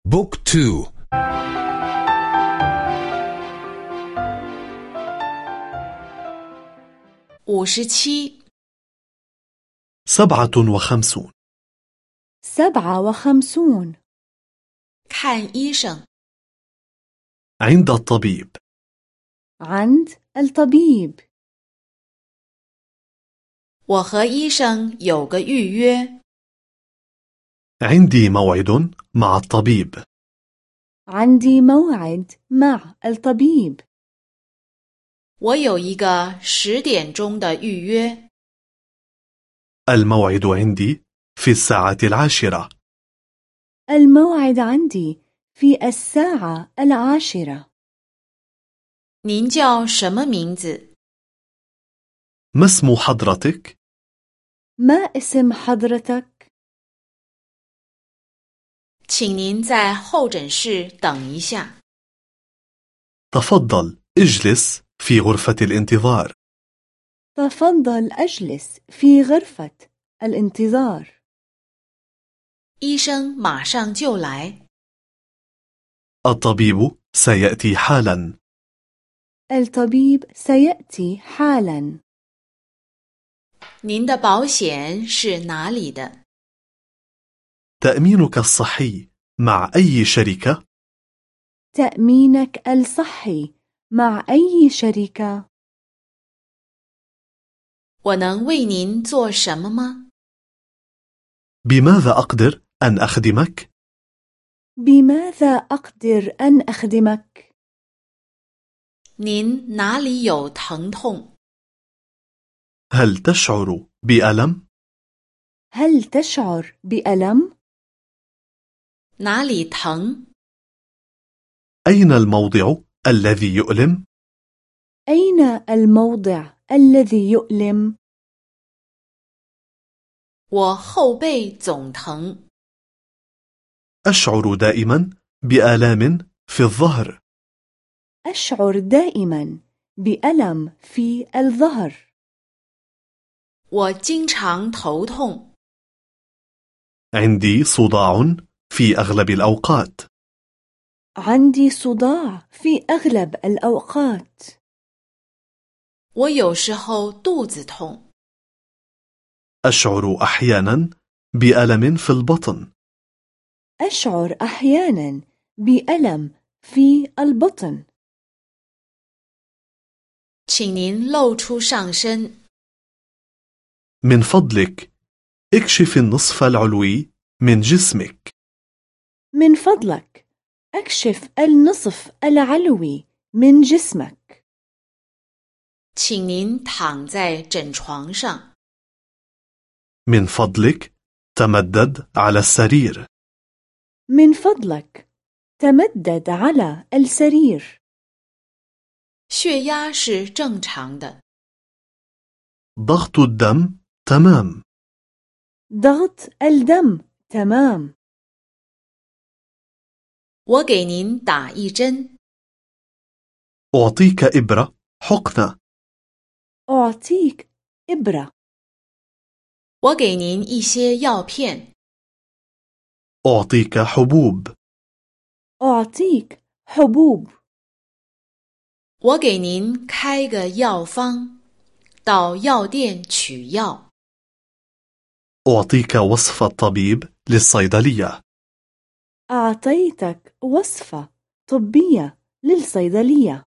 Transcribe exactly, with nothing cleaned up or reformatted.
بوك تو. 五十七 سبعة وخمسون. سبعة وخمسون. 看医生 عند الطبيب. عند الطبيب. 我和医生有个预约 عندي موعد مع الطبيب. عندي موعد مع الطبيب. 我有一个十点钟的预约 الموعد عندي في الساعة العاشرة. الموعد عندي في الساعة العاشرة. 您叫什么名字 ما اسم حضرتك؟ ما اسم حضرتك؟ 请您在候诊室等一下 تفضل اجلس في غرفة الانتظار. تفضل أجلس في غرفة الانتظار. 医生马上就来 الطبيب سيأتي حالا. الطبيب سيأتي حالا. 您的保险是哪里的 تأمينك الصحي مع أي شركة؟ تأمينك الصحي مع أي شركة؟ 我能为您做什么吗 بماذا أقدر أن أخدمك؟ بماذا أقدر أن أخدمك؟ 您哪里有疼痛 هل تشعر بألم؟ هل تشعر بألم؟ 哪里疼 أين الموضع الذي يؤلم؟ أين الموضع الذي يؤلم؟ 我后背总疼 أشعر دائما بآلام في الظهر. أشعر دائما بألم في الظهر. 我经常头痛 عندي صداع في أغلب الأوقات. عندي صداع في أغلب الأوقات. 我有时候肚子痛 أشعر أحيانا بألم في البطن. أشعر أحيانا بألم في البطن. 请您露出上身 من فضلك اكشف النصف العلوي من جسمك. من فضلك أكشف النصف العلوي من جسمك. 请您躺在枕床上 من فضلك تمدد على السرير. من فضلك تمدد على السرير. 血压是正常的 ضغط الدم تمام. ضغط الدم تمام. 我给您打一针 أعطيك إبرة حقنة. أعطيك إبرة. 我给您一些药片 أعطيك حبوب. أعطيك حبوب. 我给您开个药方到药店取药 أعطيك وصفة طبيب للصيدلية. أعطيتك وصفة طبية للصيدلية.